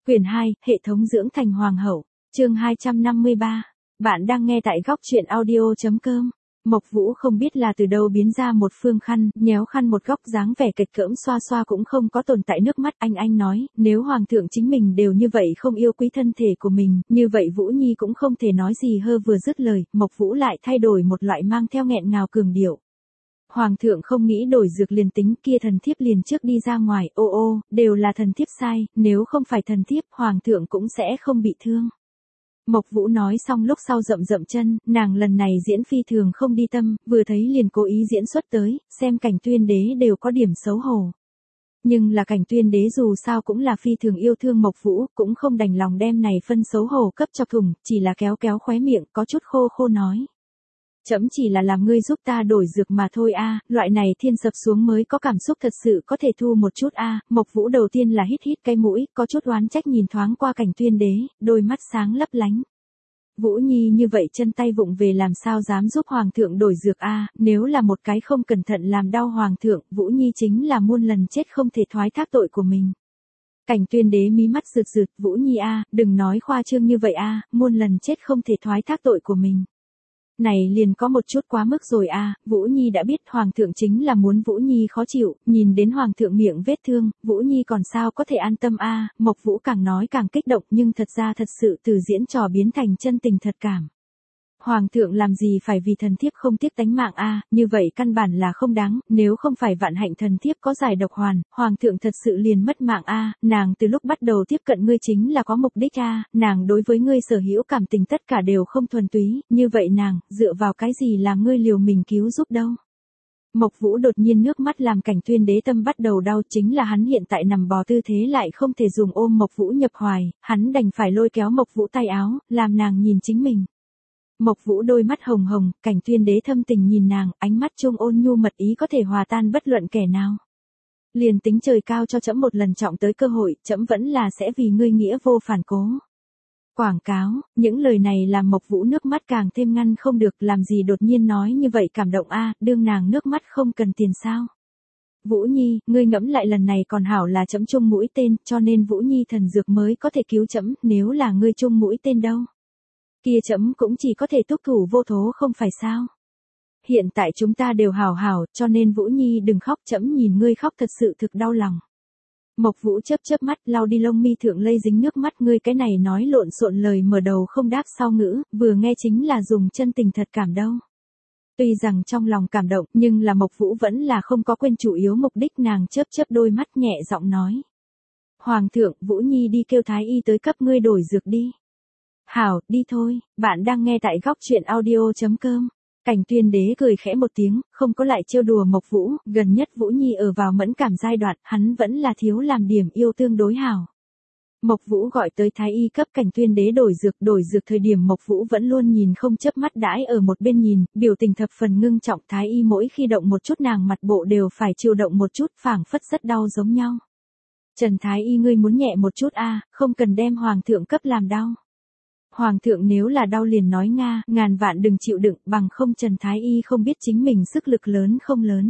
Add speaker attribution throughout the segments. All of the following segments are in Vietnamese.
Speaker 1: Quyển 2, Hệ thống dưỡng thành hoàng hậu, chương 253. Bạn đang nghe tại góc truyện audio.com. Mộc Vũ không biết là từ đâu biến ra một phương khăn, nhéo khăn một góc dáng vẻ kịch cỡm xoa xoa cũng không có tồn tại nước mắt. Anh nói, nếu hoàng thượng chính mình đều như vậy không yêu quý thân thể của mình, như vậy Vũ Nhi cũng không thể nói gì. Vừa dứt lời, Mộc Vũ lại thay đổi một loại mang theo nghẹn ngào cường điệu. Hoàng thượng không nghĩ đổi dược liền tính, kia thần thiếp liền trước đi ra ngoài, đều là thần thiếp sai, nếu không phải thần thiếp, hoàng thượng cũng sẽ không bị thương. Mộc Vũ nói xong lúc sau rậm rậm chân, nàng lần này diễn phi thường không đi tâm, vừa thấy liền cố ý diễn xuất tới, xem Cảnh Tuyên Đế đều có điểm xấu hổ. Nhưng là Cảnh Tuyên Đế dù sao cũng là phi thường yêu thương Mộc Vũ, cũng không đành lòng đem này phân xấu hổ cấp cho thùng, chỉ là kéo kéo khóe miệng, có chút khô khô nói. Chấm chỉ là làm ngươi giúp ta đổi dược mà thôi a, loại này thiên sập xuống mới có cảm xúc thật sự có thể thu một chút a. Mộc Vũ đầu tiên là hít cái mũi, có chút oán trách nhìn thoáng qua Cảnh Tuyên Đế, đôi mắt sáng lấp lánh. Vũ Nhi như vậy chân tay vụng về làm sao dám giúp hoàng thượng đổi dược a, nếu là một cái không cẩn thận làm đau hoàng thượng, Vũ Nhi chính là muôn lần chết không thể thoái thác tội của mình. Cảnh Tuyên Đế mí mắt rực rực, Vũ Nhi a, đừng nói khoa trương như vậy a, muôn lần chết không thể thoái thác tội của mình. Này liền có một chút quá mức rồi a, Vũ Nhi đã biết hoàng thượng chính là muốn Vũ Nhi khó chịu, nhìn đến hoàng thượng miệng vết thương, Vũ Nhi còn sao có thể an tâm a. Mộc Vũ càng nói càng kích động, nhưng thật ra thật sự từ diễn trò biến thành chân tình thật cảm. Hoàng thượng làm gì phải vì thần thiếp không tiếc tánh mạng a, như vậy căn bản là không đáng, nếu không phải vạn hạnh thần thiếp có giải độc hoàn, hoàng thượng thật sự liền mất mạng a, nàng từ lúc bắt đầu tiếp cận ngươi chính là có mục đích a, nàng đối với ngươi sở hữu cảm tình tất cả đều không thuần túy, như vậy nàng, dựa vào cái gì làm ngươi liều mình cứu giúp đâu. Mộc Vũ đột nhiên nước mắt làm Cảnh Tuyên Đế tâm bắt đầu đau, chính là hắn hiện tại nằm bò tư thế lại không thể dùng ôm Mộc Vũ nhập hoài, hắn đành phải lôi kéo Mộc Vũ tay áo, làm nàng nhìn chính mình. Mộc Vũ đôi mắt hồng hồng, Cảnh Tuyên Đế thâm tình nhìn nàng, ánh mắt trung ôn nhu mật ý có thể hòa tan bất luận kẻ nào. Liền tính trời cao cho trẫm một lần trọng tới cơ hội, trẫm vẫn là sẽ vì ngươi nghĩa vô phản cố. Quảng cáo, những lời này làm Mộc Vũ nước mắt càng thêm ngăn không được, làm gì đột nhiên nói như vậy cảm động a, đương nàng nước mắt không cần tiền sao. Vũ Nhi, ngươi ngẫm lại lần này còn hảo là trẫm chung mũi tên, cho nên Vũ Nhi thần dược mới có thể cứu trẫm, nếu là ngươi chung mũi tên đâu. Kia trẫm cũng chỉ có thể túc thủ vô thố không phải sao. Hiện tại chúng ta đều hảo hảo, cho nên Vũ Nhi đừng khóc, trẫm nhìn ngươi khóc thật sự thực đau lòng. Mộc Vũ chớp mắt lau đi lông mi thượng lây dính nước mắt, ngươi cái này nói lộn xộn lời mở đầu không đáp sau ngữ, vừa nghe chính là dùng chân tình thật cảm đâu. Tuy rằng trong lòng cảm động, nhưng là Mộc Vũ vẫn là không có quên chủ yếu mục đích, nàng chớp đôi mắt nhẹ giọng nói. Hoàng thượng, Vũ Nhi đi kêu thái y tới cấp ngươi đổi dược đi. Hảo, đi thôi, bạn đang nghe tại góc truyện audio.com. Cảnh Tuyên Đế cười khẽ một tiếng, không có lại trêu đùa Mộc Vũ, gần nhất Vũ Nhi ở vào mẫn cảm giai đoạn, hắn vẫn là thiếu làm điểm yêu tương đối hảo. Mộc Vũ gọi tới thái y cấp Cảnh Tuyên Đế đổi dược thời điểm Mộc Vũ vẫn luôn nhìn không chớp mắt đãi ở một bên nhìn, biểu tình thập phần ngưng trọng, thái y mỗi khi động một chút nàng mặt bộ đều phải chịu động một chút, phảng phất rất đau giống nhau. Trần thái y ngươi muốn nhẹ một chút a, không cần đem hoàng thượng cấp làm đau. Hoàng thượng nếu là đau liền nói nga, ngàn vạn đừng chịu đựng, bằng không Trần Thái Y không biết chính mình sức lực lớn không lớn.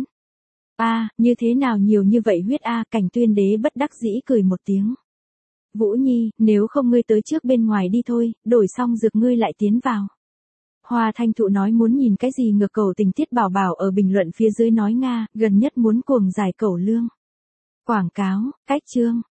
Speaker 1: Như thế nào nhiều như vậy huyết Cảnh Tuyên Đế bất đắc dĩ cười một tiếng. Vũ Nhi, nếu không ngươi tới trước bên ngoài đi thôi, đổi xong dược ngươi lại tiến vào. Hoa Thanh Thụ nói muốn nhìn cái gì ngược cầu tình tiết bảo bảo ở bình luận phía dưới nói nga, gần nhất muốn cuồng giải cẩu lương. Quảng cáo, cách chương.